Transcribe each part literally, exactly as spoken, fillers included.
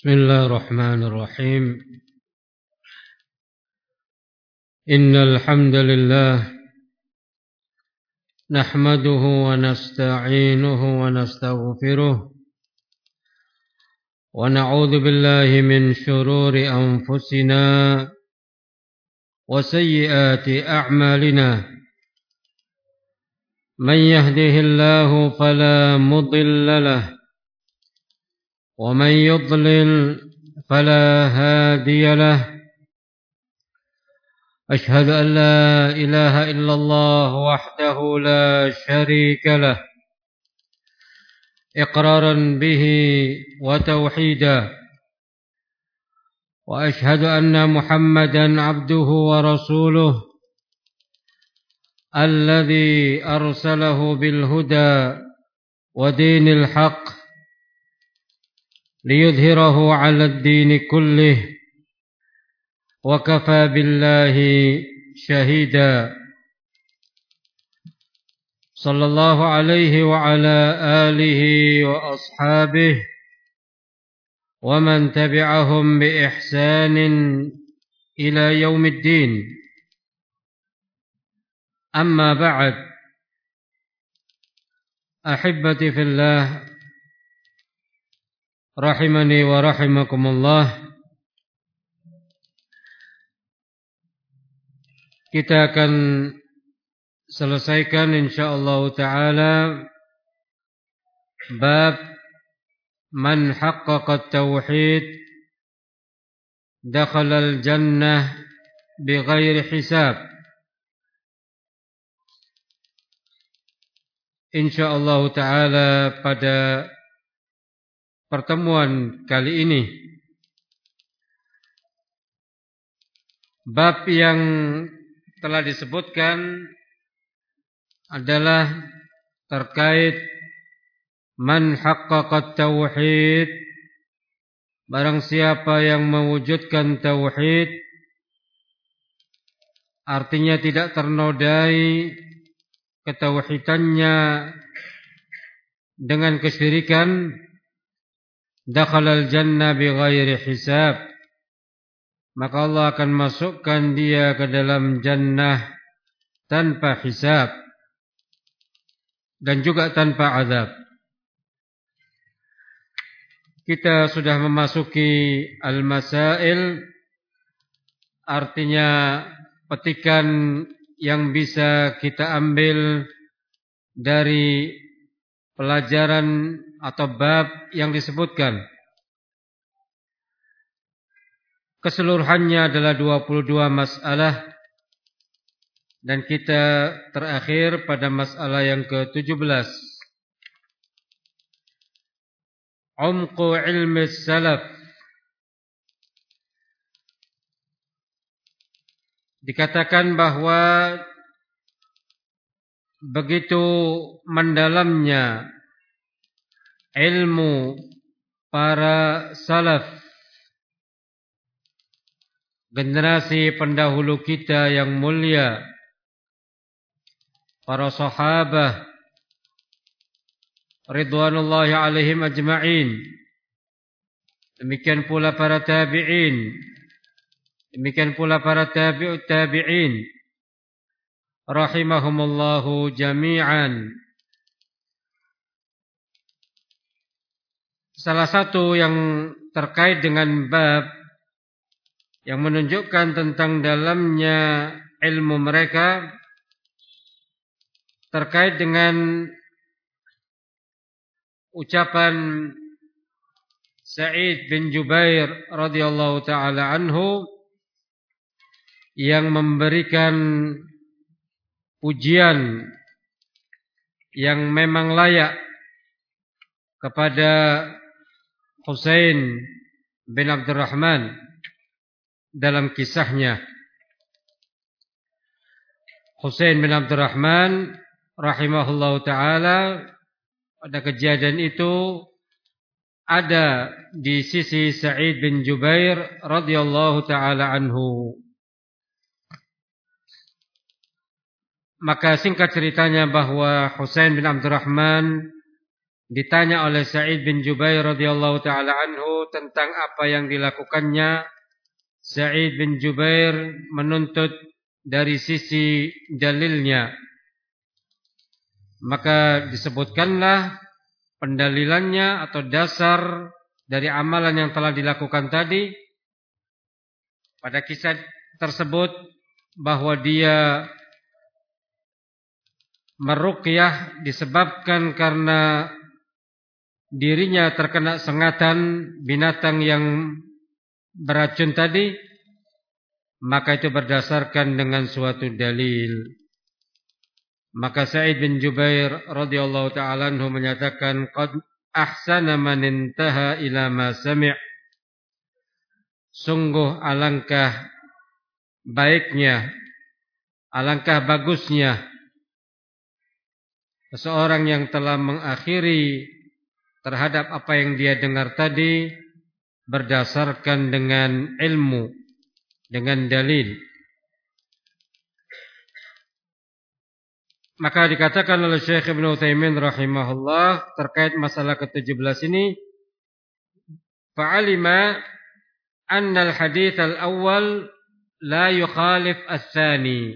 بسم الله الرحمن الرحيم إن الحمد لله نحمده ونستعينه ونستغفره ونعوذ بالله من شرور أنفسنا وسيئات أعمالنا من يهده الله فلا مضل له ومن يضلل فلا هادي له أشهد أن لا إله إلا الله وحده لا شريك له إقرارا به وتوحيدا وأشهد أن محمدا عبده ورسوله الذي أرسله بالهدى ودين الحق ليظهره على الدين كله وكفى بالله شهيدا صلى الله عليه وعلى آله وأصحابه ومن تبعهم بإحسان إلى يوم الدين أما بعد أحبتي في الله rahimani wa rahimakumullah. Kita akan selesaikan insyaallah taala bab man haqqaqa tauhid dakhala al-jannah bighairi hisab. Insyaallah taala pada pertemuan kali ini bab yang telah disebutkan adalah terkait man haqqaqa tauhid, barang siapa yang mewujudkan tauhid, artinya tidak ternodai ketauhidannya dengan kesyirikan, dakhalal jannah bighairi hisab, maka Allah akan masukkan dia ke dalam jannah tanpa hisab dan juga tanpa azab. Kita sudah memasuki al-masail, artinya petikan yang bisa kita ambil dari pelajaran atau bab yang disebutkan. Keseluruhannya adalah dua puluh dua masalah dan kita terakhir pada masalah yang ke tujuh belas. Umqu ilmi salaf. Dikatakan bahwa begitu mendalamnya ilmu para salaf, generasi pendahulu kita yang mulia, para sahabah ridwanullahi alaihim ajma'in, demikian pula para tabi'in, demikian pula para tabi'ut tabi'in rahimahumullahu jami'an. Salah satu yang terkait dengan bab yang menunjukkan tentang dalamnya ilmu mereka terkait dengan ucapan Sa'id bin Jubair radhiyallahu taala anhu yang memberikan pujian yang memang layak kepada Husain bin Abdurrahman dalam kisahnya. Husain bin Abdurrahman rahimahullahu taala pada kejadian itu ada di sisi Sa'id bin Jubair radhiyallahu taala anhu. Maka singkat ceritanya bahwa Husain bin Abdurrahman ditanya oleh Sa'id bin Jubair radhiyallahu taala anhu tentang apa yang dilakukannya, Sa'id bin Jubair menuntut dari sisi dalilnya. Maka disebutkanlah pendalilannya atau dasar dari amalan yang telah dilakukan tadi. Pada kisah tersebut bahwa dia meruqyah disebabkan karena dirinya terkena sengatan binatang yang beracun tadi, maka itu berdasarkan dengan suatu dalil. Maka Sa'id bin Jubair radhiyallahu ta'ala anhu menyatakan, qad ahsana man intaha ila ma sami'. Sungguh alangkah baiknya, alangkah bagusnya seseorang yang telah mengakhiri terhadap apa yang dia dengar tadi berdasarkan dengan ilmu, dengan dalil. Maka dikatakan oleh Syekh Ibnu Utsaimin rahimahullah terkait masalah ke tujuh belas ini, fa'alima anna al-hadits al-awwal la yukhalif ats-tsani.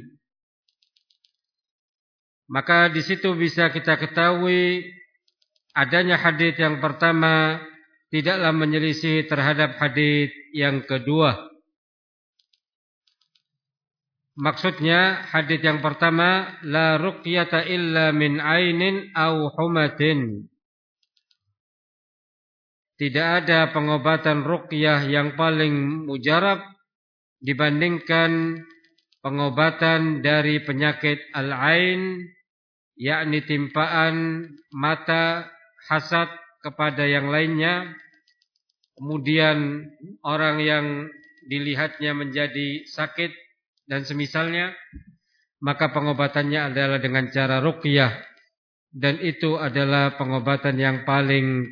Maka di situ bisa kita ketahui adanya hadits yang pertama tidaklah menyelisih terhadap hadits yang kedua. Maksudnya hadits yang pertama, la ruqyata illa min ainin aw humatin. Tidak ada pengobatan ruqyah yang paling mujarab dibandingkan pengobatan dari penyakit al-ain, yakni timpaan mata, hasad kepada yang lainnya. Kemudian orang yang dilihatnya menjadi sakit dan semisalnya, maka pengobatannya adalah dengan cara ruqyah, dan itu adalah pengobatan yang paling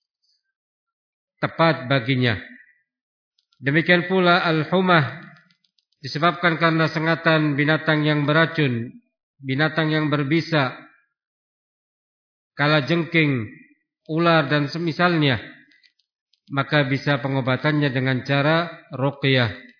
tepat baginya. Demikian pula al-humah disebabkan karena sengatan binatang yang beracun, binatang yang berbisa, kalajengking, ular dan semisalnya, maka bisa pengobatannya dengan cara ruqyah.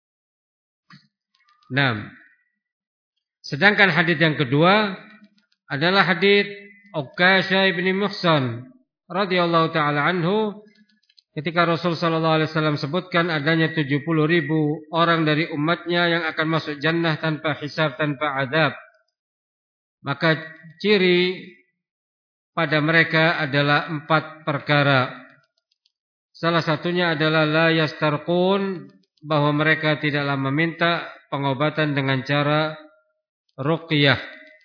Nah, sedangkan hadits yang kedua adalah hadits Uqasyah bin Muhsan radhiyallahu taala anhu, ketika Rasul sallallahu alaihi wasallam sebutkan adanya tujuh puluh ribu orang dari umatnya yang akan masuk jannah tanpa hisab, tanpa azab. Maka ciri pada mereka adalah empat perkara. Salah satunya adalah la yastarqun, bahwa mereka tidaklah meminta pengobatan dengan cara ruqyah.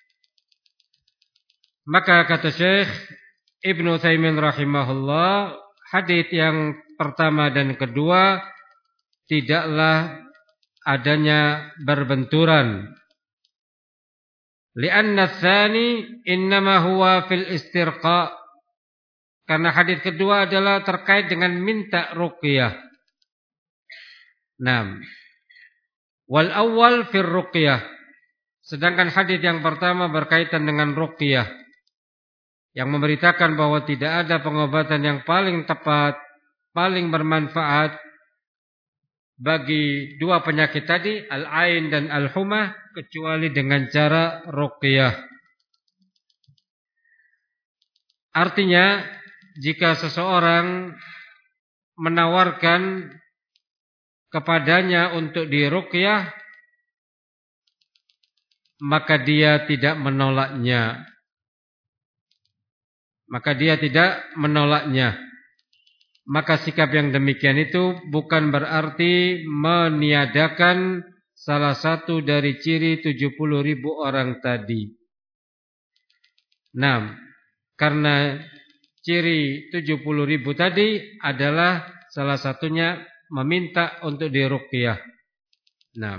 Maka kata Syekh Ibnu Utsaimin rahimahullah, hadits yang pertama dan kedua tidaklah adanya berbenturan. Li'anna tsani innama huwa fil istirqa. Karena hadits kedua adalah terkait dengan minta ruqyah. Naam. Wal awwal fir ruqyah. Sedangkan hadits yang pertama berkaitan dengan ruqyah, yang memberitakan bahwa tidak ada pengobatan yang paling tepat, paling bermanfaat bagi dua penyakit tadi, al-ain dan al-humah, kecuali dengan cara ruqyah. Artinya, jika seseorang menawarkan kepadanya untuk diruqyah, maka dia tidak menolaknya. Maka dia tidak menolaknya. Maka sikap yang demikian itu bukan berarti meniadakan salah satu dari ciri tujuh puluh ribu orang tadi. Nah, karena ciri tujuh puluh ribu tadi adalah salah satunya meminta untuk diruqyah. Nah,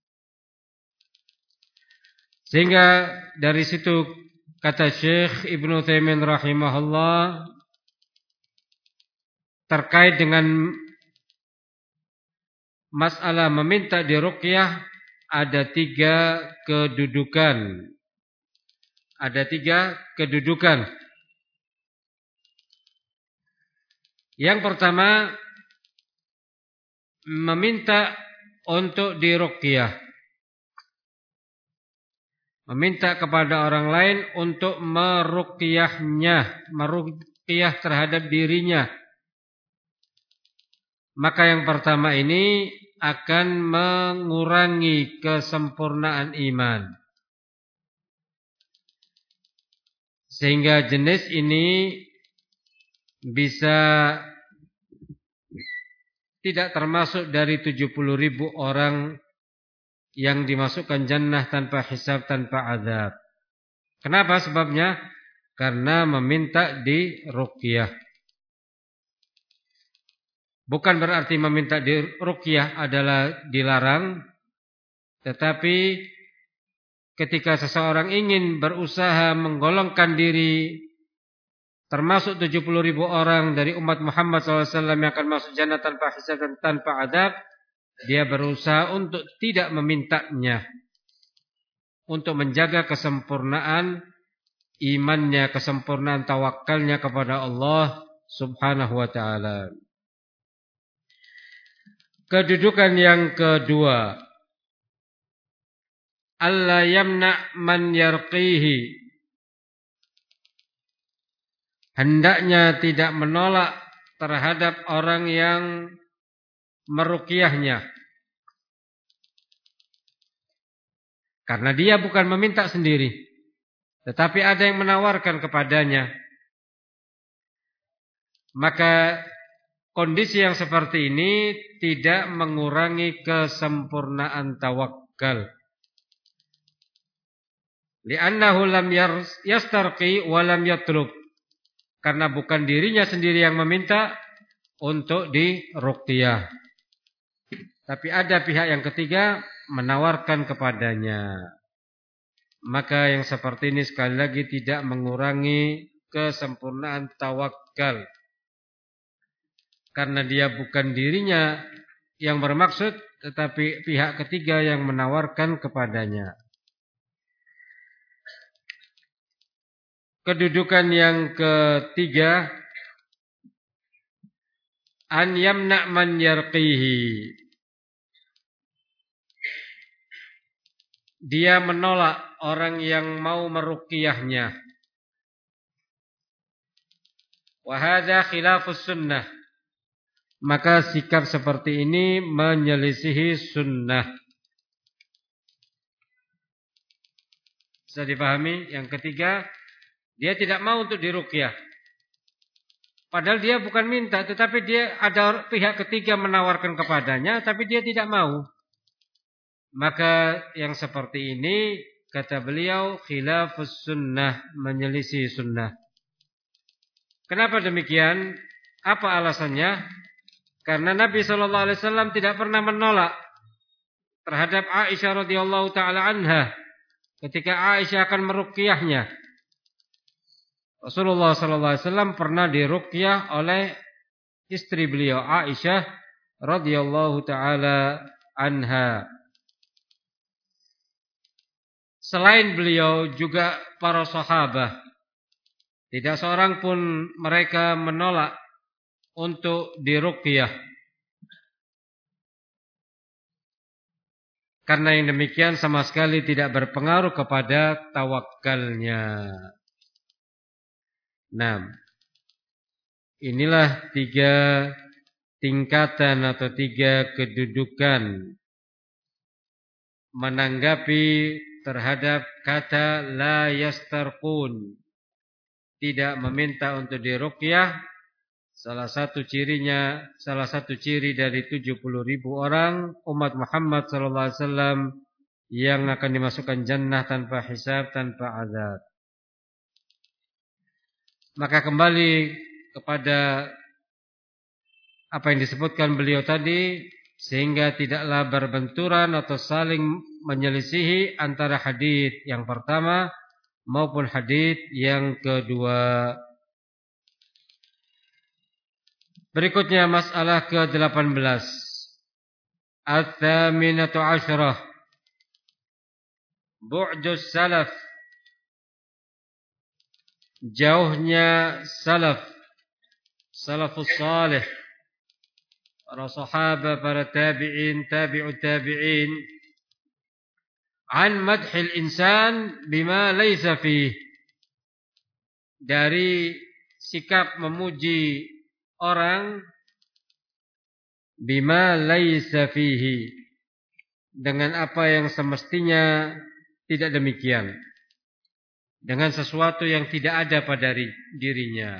sehingga dari situ kata Syekh Ibnu Utsaimin rahimahullah terkait dengan masalah meminta diruqyah ada tiga kedudukan. Ada tiga kedudukan. Yang pertama, meminta untuk diruqyah. Meminta kepada orang lain untuk meruqyahnya, meruqyah terhadap dirinya. Maka yang pertama ini akan mengurangi kesempurnaan iman. Sehingga jenis ini bisa tidak termasuk dari tujuh puluh ribu orang yang dimasukkan jannah tanpa hisab, tanpa azab. Kenapa sebabnya? Karena meminta diruqyah. Bukan berarti meminta diruqyah adalah dilarang, tetapi ketika seseorang ingin berusaha menggolongkan diri termasuk tujuh puluh ribu orang dari umat Muhammad shallallahu alaihi wasallam yang akan masuk jannah tanpa hisab dan tanpa azab, dia berusaha untuk tidak memintanya, untuk menjaga kesempurnaan imannya, kesempurnaan tawakalnya kepada Allah subhanahu wa ta'ala. Kedudukan yang kedua, alla yamna man yarqihi, hendaknya tidak menolak terhadap orang yang meruqyahnya. Karena dia bukan meminta sendiri, tetapi ada yang menawarkan kepadanya. Maka kondisi yang seperti ini tidak mengurangi kesempurnaan tawakal. Li'annahu lam yastarqi wa lam yatlub. Karena bukan dirinya sendiri yang meminta untuk diruqyah, tapi ada pihak yang ketiga menawarkan kepadanya. Maka yang seperti ini sekali lagi tidak mengurangi kesempurnaan tawakal. Karena dia bukan dirinya yang bermaksud, tetapi pihak ketiga yang menawarkan kepadanya. Kedudukan yang ketiga, an yamna man yarqihi, dia menolak orang yang mau meruqyahnya. Wa hadza khilafus sunnah, maka sikap seperti ini menyelisihi sunnah. Bisa dipahami? Yang ketiga, dia tidak mau untuk diruqyah. Padahal dia bukan minta, tetapi dia ada pihak ketiga menawarkan kepadanya, tapi dia tidak mau. Maka yang seperti ini, kata beliau, khilafus sunnah, menyelisih sunnah. Kenapa demikian? Apa alasannya? Karena Nabi shallallahu alaihi wasallam tidak pernah menolak terhadap Aisyah radhiyallahu taala anha ketika Aisyah akan meruqyahnya. Rasulullah shallallahu alaihi wasallam pernah diruqyah oleh istri beliau Aisyah radhiyallahu taala anha. Selain beliau juga para sahabat, tidak seorang pun mereka menolak untuk diruqyah. Karena yang demikian sama sekali tidak berpengaruh kepada tawakalnya. Nah, inilah tiga tingkatan atau tiga kedudukan menanggapi terhadap kata la yastarqun, tidak meminta untuk diruqyah. Salah satu cirinya, salah satu ciri dari tujuh puluh ribu orang umat Muhammad sallallahu alaihi wasallam yang akan dimasukkan jannah tanpa hisab, tanpa azab. Maka kembali kepada apa yang disebutkan beliau tadi, sehingga tidaklah berbenturan atau saling menyelisihi antara hadis yang pertama maupun hadis yang kedua. Berikutnya masalah ke delapan belas. Al-thaminatu asyrah, bu'dus salaf, jauhnya salaf, salafus salih, para sahabat, para tabi'in, tabi'ut tabi'in, an madhil insan bima laysa fih, dari sikap memuji orang bima laysa fihi, dengan apa yang semestinya tidak demikian, dengan sesuatu yang tidak ada pada dirinya.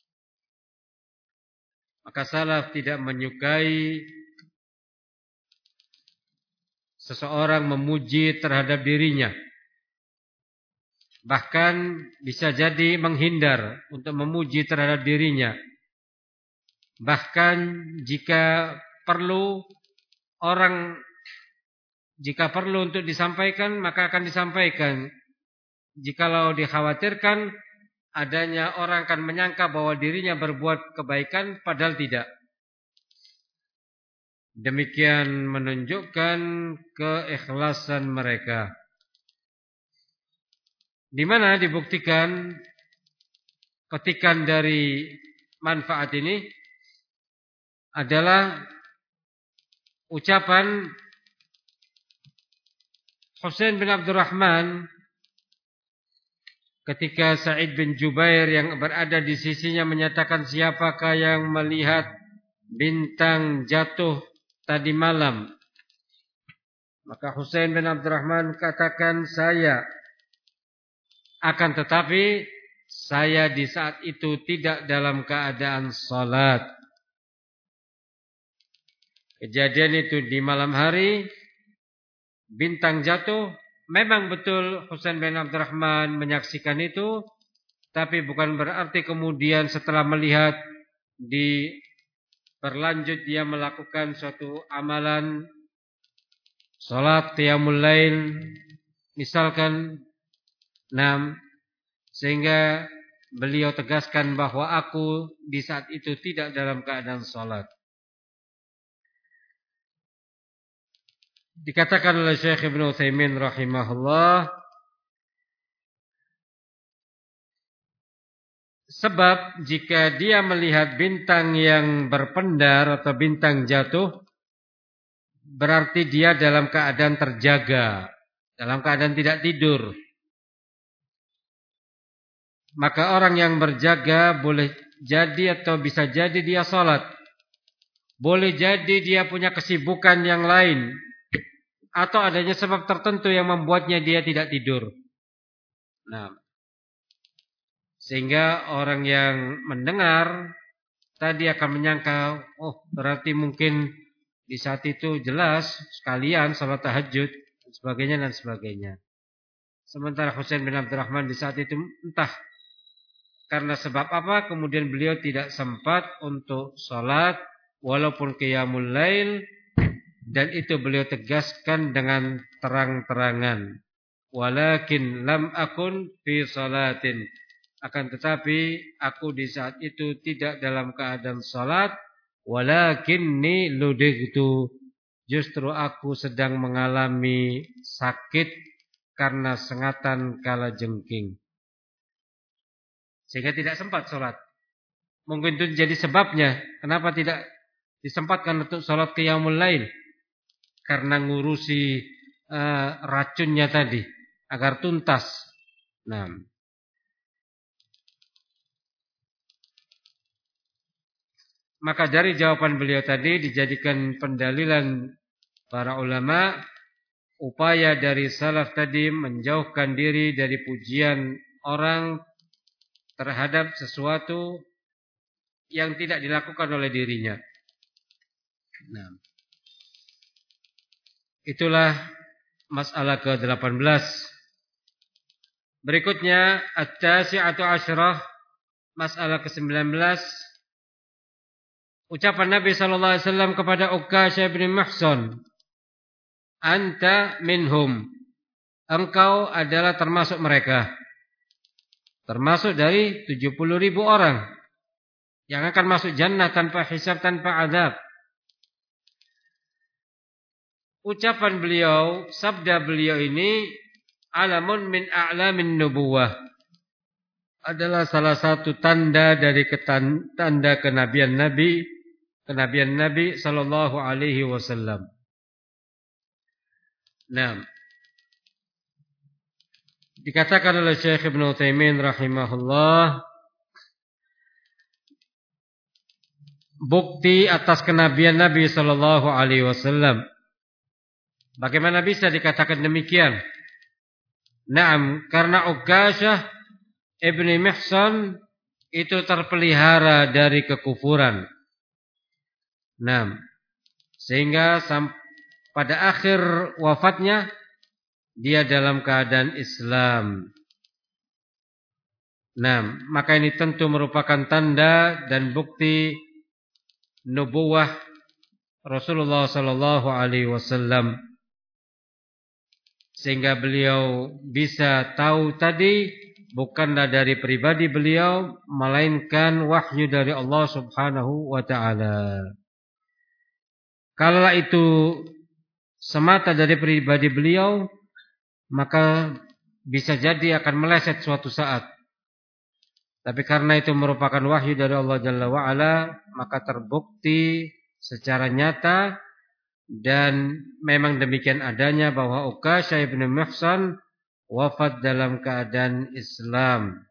Maka salaf tidak menyukai seseorang memuji terhadap dirinya. Bahkan bisa jadi menghindar untuk memuji terhadap dirinya. Bahkan jika perlu orang jika perlu untuk disampaikan, maka akan disampaikan. Jikalau dikhawatirkan adanya orang akan menyangka bahwa dirinya berbuat kebaikan padahal tidak. Demikian menunjukkan keikhlasan mereka. Di mana dibuktikan petikan dari manfaat ini adalah ucapan Husain bin Abdurrahman ketika Sa'id bin Jubair yang berada di sisinya menyatakan, siapakah yang melihat bintang jatuh tadi malam? Maka Husain bin Abdurrahman katakan, saya. Akan tetapi saya di saat itu tidak dalam keadaan salat. Kejadian itu di malam hari, bintang jatuh. Memang betul Husain bin Abdurrahman menyaksikan itu, tapi bukan berarti kemudian setelah melihat di berlanjut dia melakukan suatu amalan salat qiyamul lail misalkan. Nah, sehingga beliau tegaskan bahwa aku di saat itu tidak dalam keadaan salat. Dikatakan oleh Syekh Ibnu Utsaimin rahimahullah, sebab jika dia melihat bintang yang berpendar atau bintang jatuh, berarti dia dalam keadaan terjaga, dalam keadaan tidak tidur. Maka orang yang berjaga boleh jadi atau bisa jadi dia salat. Boleh jadi dia punya kesibukan yang lain, atau adanya sebab tertentu yang membuatnya dia tidak tidur. Nah, sehingga orang yang mendengar tadi akan menyangka, oh berarti mungkin di saat itu jelas sekalian salat tahajud dan sebagainya dan sebagainya. Sementara Husain bin Abdurrahman di saat itu entah karena sebab apa kemudian beliau tidak sempat untuk salat walaupun qiyamul lail, dan itu beliau tegaskan dengan terang-terangan. Walakin lam akun fi salatin, akan tetapi aku di saat itu tidak dalam keadaan salat. Walakinni ludightu, justru aku sedang mengalami sakit karena sengatan kala jengking, sehingga tidak sempat salat. Mungkin itu jadi sebabnya kenapa tidak disempatkan untuk salat qiyamul lail, karena ngurusi uh, racunnya tadi agar tuntas. Nah, maka dari jawaban beliau tadi dijadikan pendalilan para ulama upaya dari salaf tadi menjauhkan diri dari pujian orang terhadap sesuatu yang tidak dilakukan oleh dirinya. Nah, itulah masalah ke delapan belas. Berikutnya at-tasi'atu asyrah, masalah ke sembilan belas. Ucapan Nabi sallallahu alaihi wasallam kepada Uqasyah bin Mihsan, anta minhum, engkau adalah termasuk mereka, termasuk dari tujuh puluh ribu orang yang akan masuk jannah tanpa hisab, tanpa azab. Ucapan beliau, sabda beliau ini alamun min a'lamin nubuwah, adalah salah satu tanda dari ketan, tanda kenabian Nabi, kenabian Nabi sallallahu alaihi wasallam. Nah, dikatakan oleh Syekh Ibnu Utsaimin rahimahullah, bukti atas kenabian Nabi sallallahu alaihi wasallam. Bagaimana bisa dikatakan demikian? Naam, karena Uqasyah ibni Mihsan itu terpelihara dari kekufuran. Naam, sehingga pada akhir wafatnya dia dalam keadaan Islam. Naam, maka ini tentu merupakan tanda dan bukti nubuwah Rasulullah sallallahu alaihi wasallam. Sehingga beliau bisa tahu tadi bukanlah dari pribadi beliau, melainkan wahyu dari Allah subhanahu wa ta'ala. Kalau itu semata dari pribadi beliau, maka bisa jadi akan meleset suatu saat. Tapi karena itu merupakan wahyu dari Allah Jalla wa'ala, maka terbukti secara nyata. Dan memang demikian adanya bahwa Uqasyah ibn Mihsan wafat dalam keadaan Islam.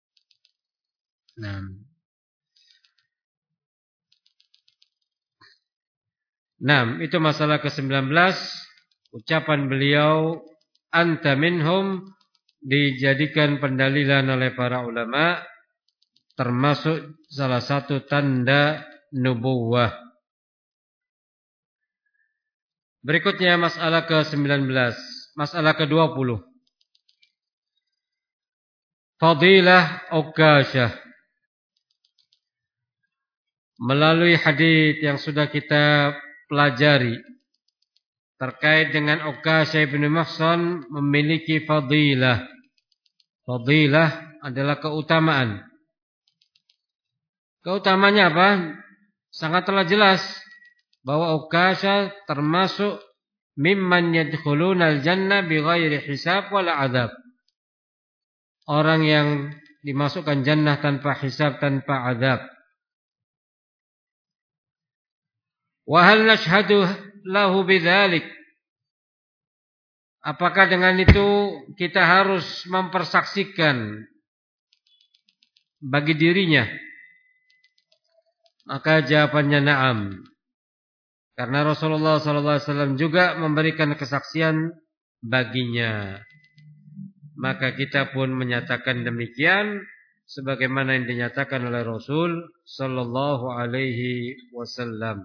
Nah, nah itu masalah ke sembilan belas. Ucapan beliau anta minhum dijadikan pendalilan oleh para ulama, termasuk salah satu tanda nubuwah. Berikutnya masalah ke sembilan belas, masalah ke dua puluh. Fadilah Uqasyah. Melalui hadis yang sudah kita pelajari terkait dengan Uqasyah bin Mihsan memiliki fadilah. Fadilah adalah keutamaan. Keutamanya apa? Sangatlah jelas bahwa Uqasyah termasuk mimman yadkhulunal jannah bighairi hisab wala adzab. Orang yang dimasukkan jannah tanpa hisab, tanpa azab. Wa hal nashhadu lahu bidzalik? Apakah dengan itu kita harus mempersaksikan bagi dirinya? Maka jawabannya na'am. Karena Rasulullah sallallahu alaihi wasallam juga memberikan kesaksian baginya. Maka kita pun menyatakan demikian sebagaimana yang dinyatakan oleh Rasul sallallahu alaihi wasallam.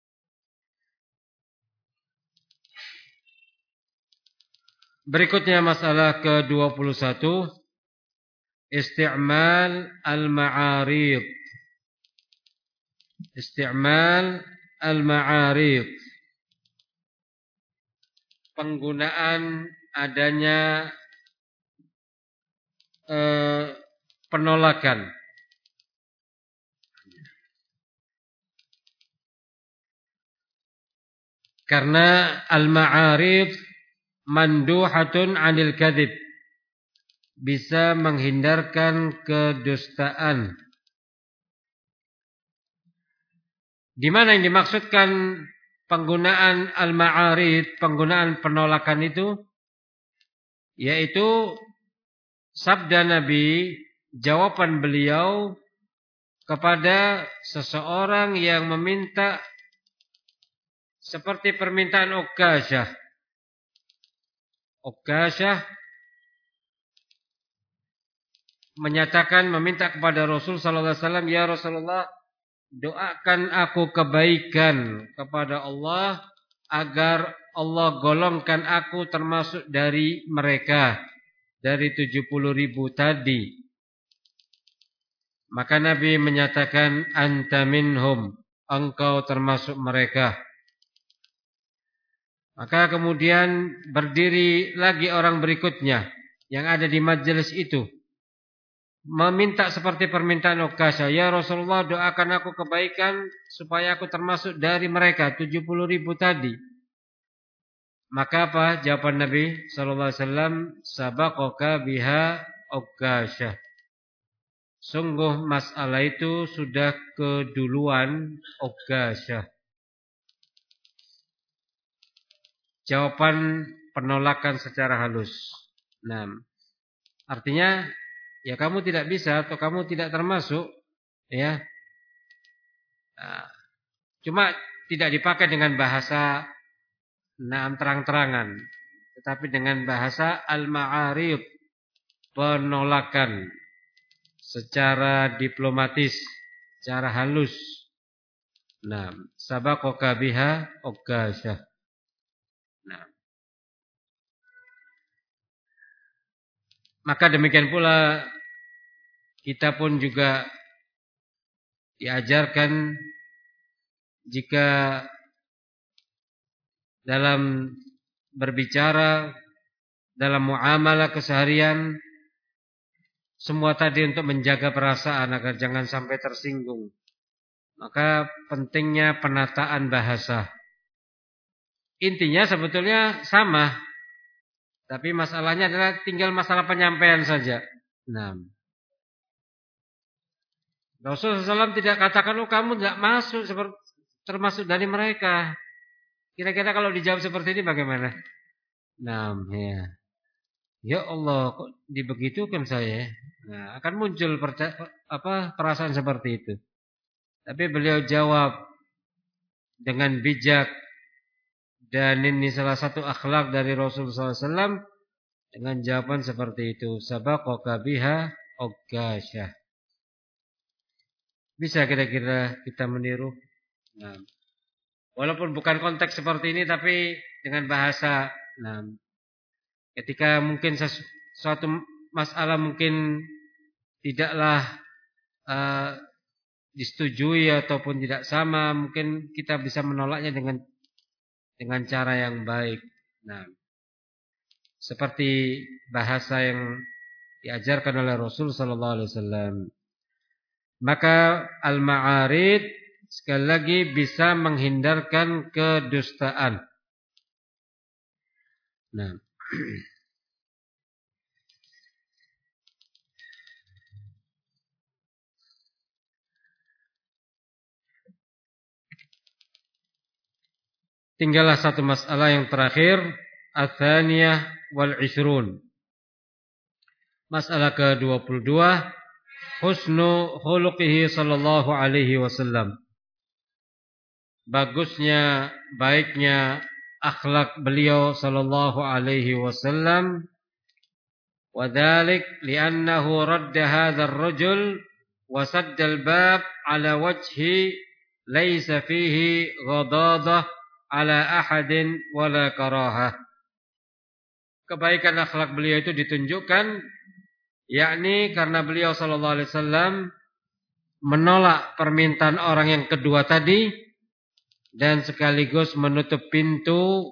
Berikutnya masalah ke dua puluh satu, isti'mal al-ma'arid. Isti'mal al-ma'arid. Penggunaan adanya eh, penolakan. Karena al-ma'arid manduhatun 'anil kadzib. Bisa menghindarkan kedustaan. Di mana yang dimaksudkan penggunaan al-ma'arid, penggunaan penolakan itu? Yaitu sabda Nabi, jawaban beliau kepada seseorang yang meminta seperti permintaan Uqasyah. Uqasyah menyatakan, meminta kepada Rasul sallallahu alaihi wasallam, ya Rasulullah, doakan aku kebaikan kepada Allah agar Allah golongkan aku termasuk dari mereka, dari tujuh puluh ribu tadi. Maka Nabi menyatakan, anta minhum, engkau termasuk mereka. Maka kemudian berdiri lagi orang berikutnya yang ada di majelis itu, meminta seperti permintaan Uqasyah, ya Rasulullah, doakan aku kebaikan supaya aku termasuk dari mereka tujuh puluh ribu tadi. Maka apa jawaban Nabi sallallahu alaihi wasallam? Sabaqaka biha Uqasyah. Sungguh masalah itu sudah keduluan Uqasyah. Jawaban penolakan secara halus. Nah, artinya ya kamu tidak bisa atau kamu tidak termasuk, ya. Nah, cuma tidak dipakai dengan bahasa naam terang-terangan, tetapi dengan bahasa al-ma'arib, penolakan secara diplomatis, secara halus. Nah, sabaqaka biha Uqasyah. Nah, maka demikian pula kita pun juga diajarkan jika dalam berbicara, dalam muamalah keseharian, semua tadi untuk menjaga perasaan agar jangan sampai tersinggung. Maka pentingnya penataan bahasa. Intinya sebetulnya sama, tapi masalahnya adalah tinggal masalah penyampaian saja. Nah, Rasulullah shallallahu alaihi wasallam tidak katakan, oh kamu tidak masuk termasuk dari mereka. Kira-kira kalau dijawab seperti ini bagaimana? Nah, ya. Ya Allah, kok dibegitukan saya? Nah, akan muncul perca- apa perasaan seperti itu. Tapi beliau jawab dengan bijak, dan ini salah satu akhlak dari Rasulullah shallallahu alaihi wasallam dengan jawaban seperti itu. Sabaqaka biha Uqasyah. Bisa kira-kira kita meniru? Nah, walaupun bukan konteks seperti ini, tapi dengan bahasa. Nah, ketika mungkin sesuatu masalah mungkin tidaklah uh, disetujui ataupun tidak sama, mungkin kita bisa menolaknya dengan dengan cara yang baik. Nah, seperti bahasa yang diajarkan oleh Rasul sallallahu alaihi wasallam. Maka al-ma'arid sekali lagi bisa menghindarkan kedustaan. Nah, tinggallah satu masalah yang terakhir, ats-tsaniyah wal ishrun. Masalah ke dua puluh dua, husnu khuluqihi sallallahu alaihi wasallam. Bagusnya, baiknya akhlak beliau sallallahu alaihi wasallam. Wa dzalik li'annahu radda hadzal rajul wa sadda al-bab ala wajhi laysa fihi ghadadah ala ahadin wala karahah. Kebaikan akhlak beliau itu ditunjukkan, yakni karena beliau sallallahu alaihi wasallam menolak permintaan orang yang kedua tadi dan sekaligus menutup pintu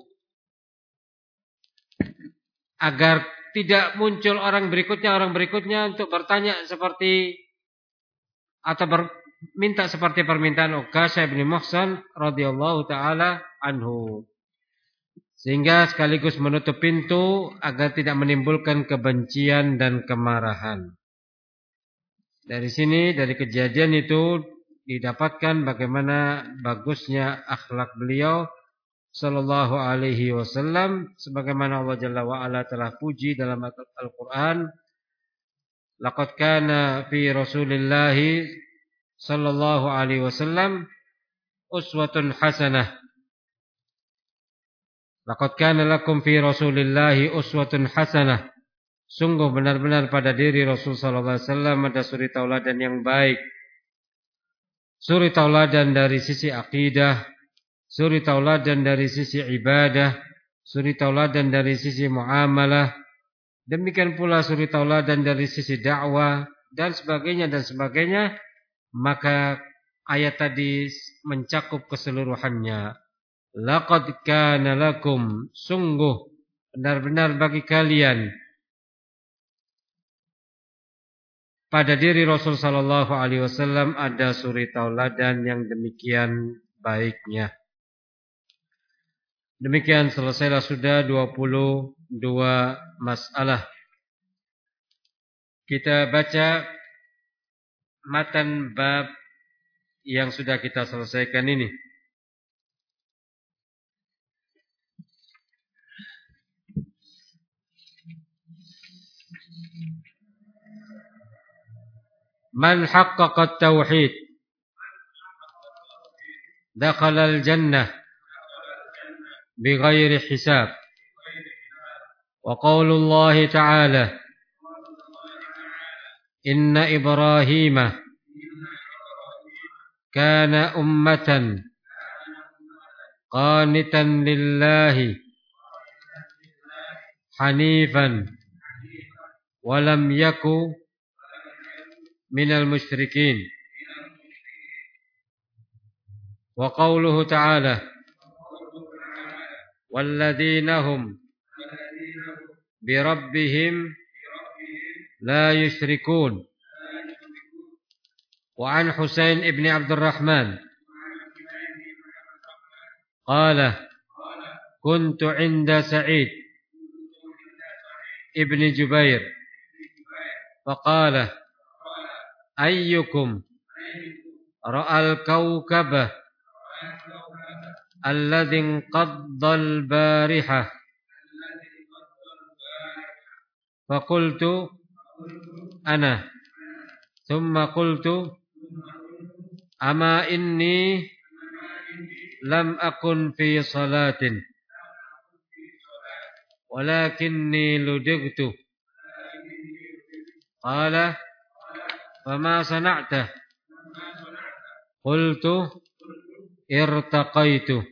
agar tidak muncul orang berikutnya orang berikutnya untuk bertanya seperti atau berminta seperti permintaan Uqasyah bin Muhsan radhiyallahu taala anhu. Sehingga sekaligus menutup pintu agar tidak menimbulkan kebencian dan kemarahan. Dari sini, dari kejadian itu didapatkan bagaimana bagusnya akhlak beliau sallallahu alaihi wasallam, sebagaimana Allah Jalla wa Ala telah puji dalam Al-Qur'an, laqad kana fi Rasulillahi sallallahu alaihi wasallam uswatun hasanah. Laqad kana lakum fi Rasulillahi uswatun hasanah. Sungguh benar-benar pada diri Rasul sallallahu alaihi wasallam ada suri tauladan yang baik. Suri tauladan dari sisi akidah, suri tauladan dari sisi ibadah, suri tauladan dari sisi muamalah. Demikian pula suri tauladan dari sisi dakwah dan sebagainya dan sebagainya. Maka ayat tadi mencakup keseluruhannya. Laqad kana lakum, sungguh benar-benar bagi kalian pada diri Rasul sallallahu alaihi wasallam ada suri tauladan yang demikian baiknya. Demikian selesailah sudah dua puluh dua masalah. Kita baca matan bab yang sudah kita selesaikan ini. Man haqqaqa at-tauhid dakhala al-jannah bighairi hisab. Wa qaulullahi ta'ala inna Ibrahima kana ummatan qanitan lillahi hanifan wa lam yaku minal musyrikin. Wa qauluhu ta'ala walladzina hum birabbihim la yusyrikun. Wa an Husain ibn Abdurrahman qala kuntu inda Sa'id ibn Jubair faqala ayyukum ra'al kawkabah alladhi inqadda al-barihah faqultu ana thumma qultu ama inni lam akun fi salatin walakinni ludigtu. Qala fama sana'ta qultu irtaqaitu.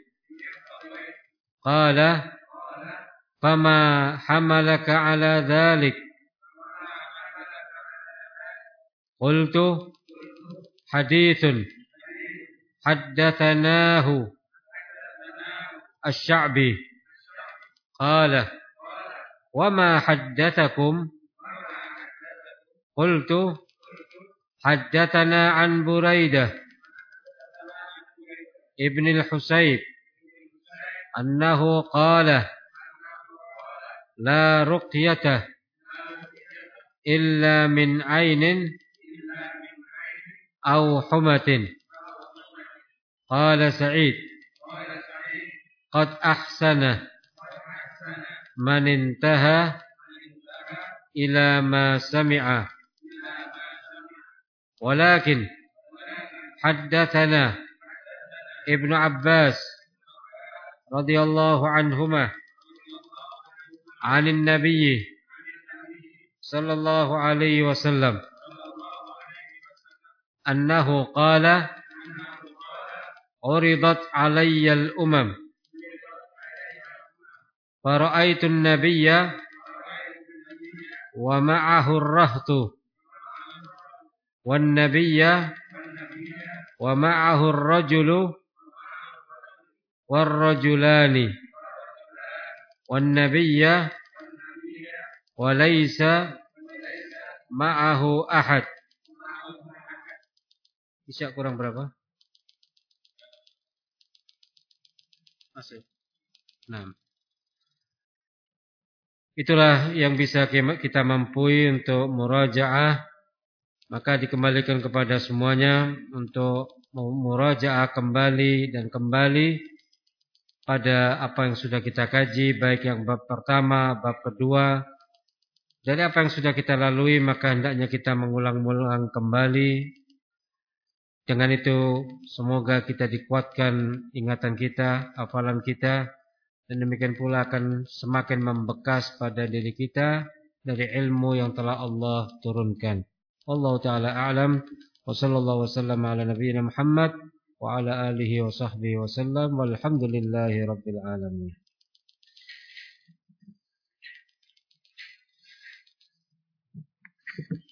Qala fama hamalaka ala dhalik qultu hadithun haddathanahu asy-Sya'bi. Qala wama haddathakum qultu haddathana an Buraidah ibn al-Husayb annahu qala la ruqyata illa min aynin aw humatin. Qala Sa'id qad ahsana man intaha ila ma sami'a walakin haddathana Ibnu Abbas radhiyallahu anhuma 'anil Nabiy sallallahu alaihi wasallam annahu qala uridat alayya al-umam fara'aitu an-nabiyya wa ma'ahu ar-rahtu wan-nabiyya wa ma'ahu ar-rajulu war-rajulani wan-nabiyya wa laysa ma'ahu ahad. Isya kurang berapa? Masih. enam. Itulah yang bisa kita mampu untuk murajaah. Maka dikembalikan kepada semuanya untuk murajaah kembali dan kembali pada apa yang sudah kita kaji, baik yang bab pertama, bab kedua. Dari apa yang sudah kita lalui, maka hendaknya kita mengulang-ulang kembali. Dengan itu semoga kita dikuatkan ingatan kita, hafalan kita, dan demikian pula akan semakin membekas pada diri kita dari ilmu yang telah Allah turunkan. Wallahu ta'ala a'lam wa sallallahu wasallam ala nabiyyina Muhammad wa ala alihi wa sahbihi wa sallam walhamdulillahi rabbil alamin.